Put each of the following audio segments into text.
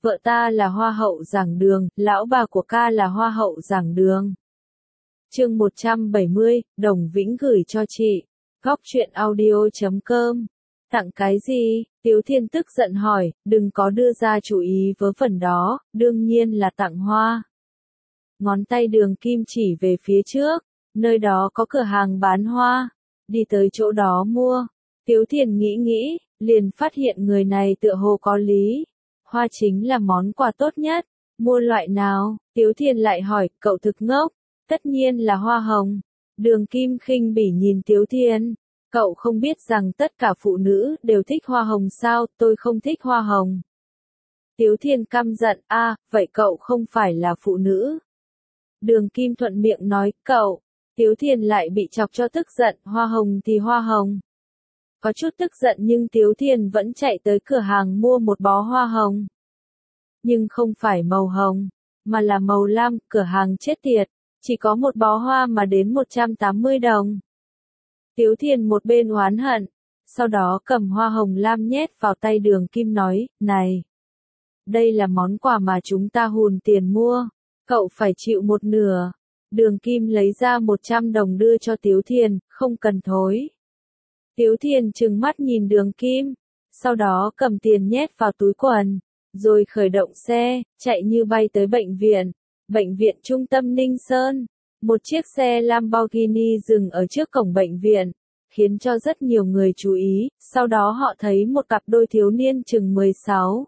vợ ta là hoa hậu giảng đường, lão bà của ca là hoa hậu giảng đường. Chương 170, Đồng Vĩnh gửi cho chị. Góc truyện audio.com. Tặng cái gì? Tiếu Thiên tức giận hỏi, đừng có đưa ra chú ý vớ vẩn đó, đương nhiên là tặng hoa. Ngón tay Đường Kim chỉ về phía trước, nơi đó có cửa hàng bán hoa, đi tới chỗ đó mua. Tiếu Thiên nghĩ, liền phát hiện người này tựa hồ có lý. Hoa chính là món quà tốt nhất, mua loại nào? Tiếu Thiên lại hỏi, cậu thực ngốc, tất nhiên là hoa hồng. Đường Kim khinh bỉ nhìn Tiếu Thiên, cậu không biết rằng tất cả phụ nữ đều thích hoa hồng sao, tôi không thích hoa hồng. Tiếu Thiên căm giận, vậy cậu không phải là phụ nữ. Đường Kim thuận miệng nói, cậu. Tiếu Thiên lại bị chọc cho tức giận, hoa hồng thì hoa hồng. Có chút tức giận nhưng Tiếu Thiên vẫn chạy tới cửa hàng mua một bó hoa hồng. Nhưng không phải màu hồng, mà là màu lam, cửa hàng chết tiệt, chỉ có một bó hoa mà đến 180 đồng. Tiếu Thiên một bên oán hận, sau đó cầm hoa hồng lam nhét vào tay Đường Kim nói, này, đây là món quà mà chúng ta hùn tiền mua, cậu phải chịu một nửa. Đường Kim lấy ra 100 đồng đưa cho Tiếu Thiên, không cần thối. Tiếu Thiên trừng mắt nhìn Đường Kim, sau đó cầm tiền nhét vào túi quần, rồi khởi động xe, chạy như bay tới bệnh viện trung tâm Ninh Sơn. Một chiếc xe Lamborghini dừng ở trước cổng bệnh viện, khiến cho rất nhiều người chú ý, sau đó họ thấy một cặp đôi thiếu niên chừng 16,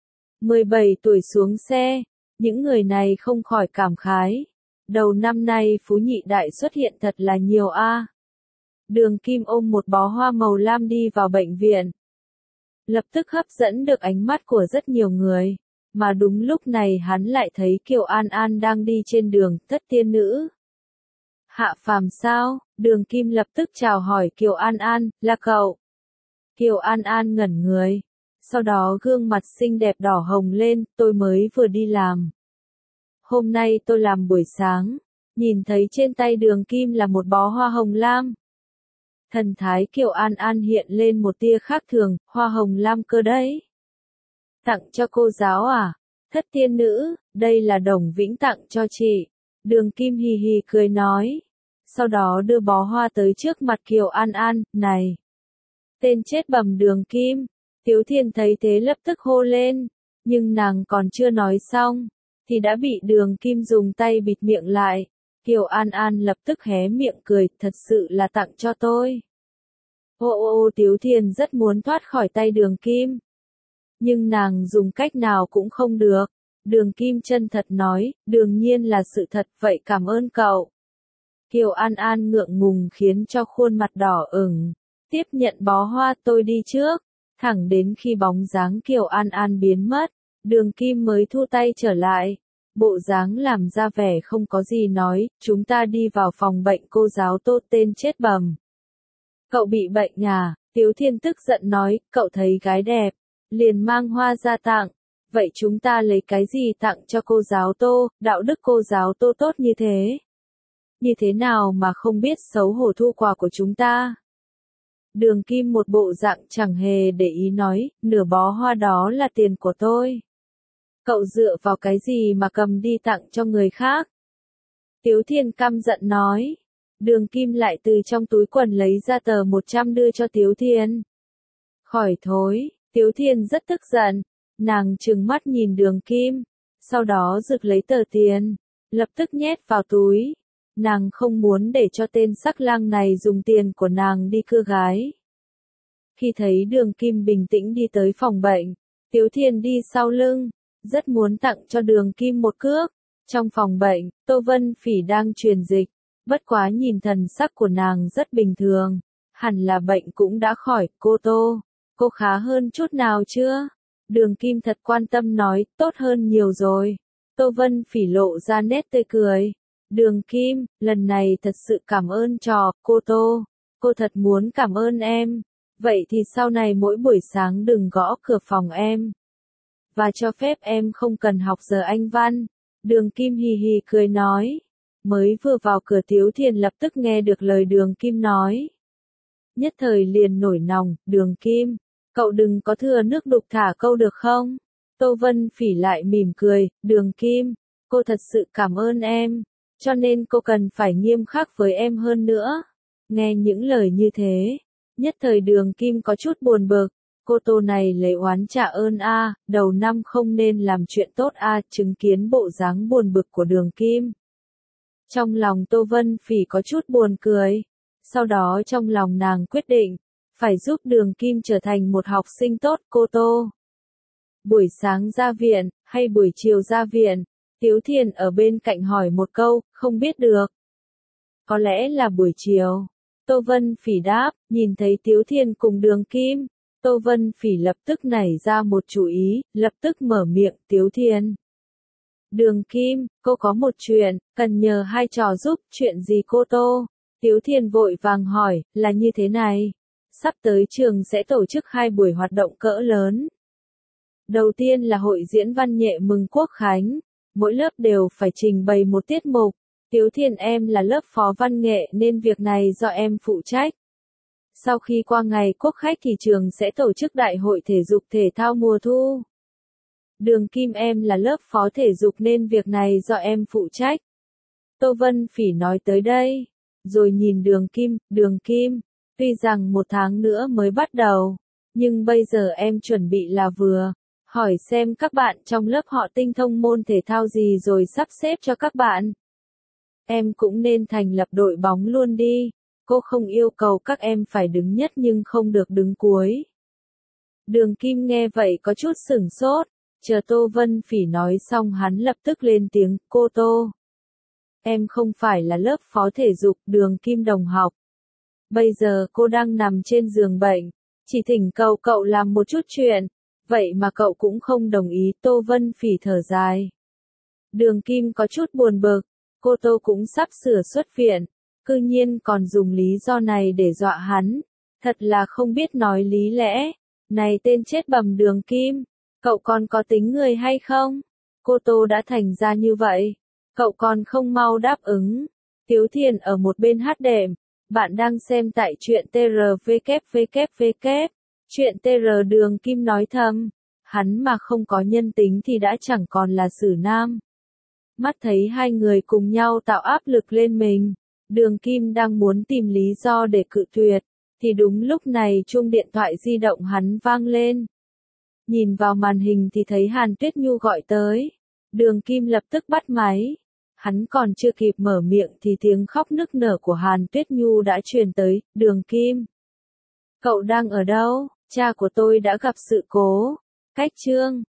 17 tuổi xuống xe, những người này không khỏi cảm khái. Đầu năm nay phú nhị đại xuất hiện thật là nhiều a. Đường Kim ôm một bó hoa màu lam đi vào bệnh viện. Lập tức hấp dẫn được ánh mắt của rất nhiều người. Mà đúng lúc này hắn lại thấy Kiều An An đang đi trên đường, thất tiên nữ. Hạ phàm sao? Đường Kim lập tức chào hỏi Kiều An An, là cậu. Kiều An An ngẩn người. Sau đó gương mặt xinh đẹp đỏ hồng lên, tôi mới vừa đi làm. Hôm nay tôi làm buổi sáng, nhìn thấy trên tay Đường Kim là một bó hoa hồng lam. Thần thái Kiều An An hiện lên một tia khác thường, hoa hồng lam cơ đấy. Tặng cho cô giáo à? Thất tiên nữ, đây là Đồng Vĩnh tặng cho chị. Đường Kim hì hì cười nói. Sau đó đưa bó hoa tới trước mặt Kiều An An, này. Tên chết bầm Đường Kim. Tiếu Thiên thấy thế lập tức hô lên, nhưng nàng còn chưa nói xong, thì đã bị Đường Kim dùng tay bịt miệng lại. Kiều An An lập tức hé miệng cười, thật sự là tặng cho tôi. Tiếu Thiên rất muốn thoát khỏi tay Đường Kim. Nhưng nàng dùng cách nào cũng không được. Đường Kim chân thật nói, đương nhiên là sự thật, vậy cảm ơn cậu. Kiều An An ngượng ngùng khiến cho khuôn mặt đỏ ửng. Tiếp nhận bó hoa, tôi đi trước. Thẳng đến khi bóng dáng Kiều An An biến mất, Đường Kim mới thu tay trở lại. Bộ dáng làm ra vẻ không có gì nói, chúng ta đi vào phòng bệnh cô giáo Tô tên chết bầm. Cậu bị bệnh à? Tiếu Thiên tức giận nói, cậu thấy gái đẹp, liền mang hoa ra tặng. Vậy chúng ta lấy cái gì tặng cho cô giáo Tô, đạo đức cô giáo Tô tốt như thế? Như thế nào mà không biết xấu hổ thu quà của chúng ta? Đường Kim một bộ dạng chẳng hề để ý nói, nửa bó hoa đó là tiền của tôi. Cậu dựa vào cái gì mà cầm đi tặng cho người khác? Tiếu Thiên căm giận nói. Đường Kim lại từ trong túi quần lấy ra tờ 100 đưa cho Tiếu Thiên. Khỏi thối, Tiếu Thiên rất tức giận. Nàng trừng mắt nhìn Đường Kim, sau đó rực lấy tờ tiền, lập tức nhét vào túi. Nàng không muốn để cho tên sắc lang này dùng tiền của nàng đi cưa gái. Khi thấy Đường Kim bình tĩnh đi tới phòng bệnh, Tiếu Thiên đi sau lưng, rất muốn tặng cho Đường Kim một cước. Trong phòng bệnh, Tô Vân Phỉ đang truyền dịch, bất quá nhìn thần sắc của nàng rất bình thường, hẳn là bệnh cũng đã khỏi. Cô Tô, cô khá hơn chút nào chưa? Đường Kim thật quan tâm nói, tốt hơn nhiều rồi. Tô Vân Phỉ lộ ra nét tươi cười. Đường Kim, lần này thật sự cảm ơn cô Tô. Cô thật muốn cảm ơn em. Vậy thì sau này mỗi buổi sáng đừng gõ cửa phòng em. Và cho phép em không cần học giờ Anh văn. Đường Kim hì hì cười nói. Mới vừa vào cửa Tiếu Thiên lập tức nghe được lời Đường Kim nói. Nhất thời liền nổi nòng, Đường Kim, cậu đừng có thừa nước đục thả câu được không? Tô Vân Phỉ lại mỉm cười, Đường Kim, cô thật sự cảm ơn em, cho nên cô cần phải nghiêm khắc với em hơn nữa. Nghe những lời như thế, nhất thời Đường Kim có chút buồn bực, cô Tô này lấy oán trả ơn a, đầu năm không nên làm chuyện tốt a, chứng kiến bộ dáng buồn bực của Đường Kim. Trong lòng Tô Vân Phỉ có chút buồn cười, sau đó trong lòng nàng quyết định, phải giúp Đường Kim trở thành một học sinh tốt. Cô Tô, buổi sáng ra viện, hay buổi chiều ra viện? Tiếu Thiền ở bên cạnh hỏi một câu, không biết được. Có lẽ là buổi chiều. Tô Vân Phỉ đáp, nhìn thấy Tiếu Thiền cùng Đường Kim. Tô Vân Phỉ lập tức nảy ra một chủ ý, lập tức mở miệng, Tiếu Thiền. Đường Kim, cô có một chuyện, cần nhờ hai trò giúp, chuyện gì cô Tô? Tiếu Thiền vội vàng hỏi, là như thế này. Sắp tới trường sẽ tổ chức 2 buổi hoạt động cỡ lớn. Đầu tiên là hội diễn văn nghệ mừng Quốc Khánh. Mỗi lớp đều phải trình bày một tiết mục. Tiếu Thiền em là lớp phó văn nghệ nên việc này do em phụ trách. Sau khi qua ngày Quốc Khánh thì trường sẽ tổ chức đại hội thể dục thể thao mùa thu. Đường Kim em là lớp phó thể dục nên việc này do em phụ trách. Tô Vân Phỉ nói tới đây, rồi nhìn Đường Kim, tuy rằng 1 tháng nữa mới bắt đầu, nhưng bây giờ em chuẩn bị là vừa, hỏi xem các bạn trong lớp họ tinh thông môn thể thao gì rồi sắp xếp cho các bạn. Em cũng nên thành lập đội bóng luôn đi, cô không yêu cầu các em phải đứng nhất nhưng không được đứng cuối. Đường Kim nghe vậy có chút sửng sốt, chờ Tô Vân Phỉ nói xong hắn lập tức lên tiếng, cô Tô. Em không phải là lớp phó thể dục, Đường Kim đồng học. Bây giờ cô đang nằm trên giường bệnh, chỉ thỉnh cầu cậu làm một chút chuyện, vậy mà cậu cũng không đồng ý. Tô Vân Phỉ thở dài. Đường Kim có chút buồn bực, cô Tô cũng sắp sửa xuất viện, cư nhiên còn dùng lý do này để dọa hắn, thật là không biết nói lý lẽ. Này tên chết bầm Đường Kim, cậu còn có tính người hay không? Cô Tô đã thành ra như vậy, cậu còn không mau đáp ứng. Tiếu Thiền ở một bên hát đệm, bạn đang xem tại truyện TRVKVKVK. Chuyện TR. Đường Kim nói thầm, hắn mà không có nhân tính thì đã chẳng còn là Sử Nam. Mắt thấy hai người cùng nhau tạo áp lực lên mình, Đường Kim đang muốn tìm lý do để cự tuyệt, thì đúng lúc này chuông điện thoại di động hắn vang lên. Nhìn vào màn hình thì thấy Hàn Tuyết Nhu gọi tới. Đường Kim lập tức bắt máy. Hắn còn chưa kịp mở miệng thì tiếng khóc nức nở của Hàn Tuyết Nhu đã truyền tới. Đường Kim, cậu đang ở đâu? Cha của tôi đã gặp sự cố. Cách chương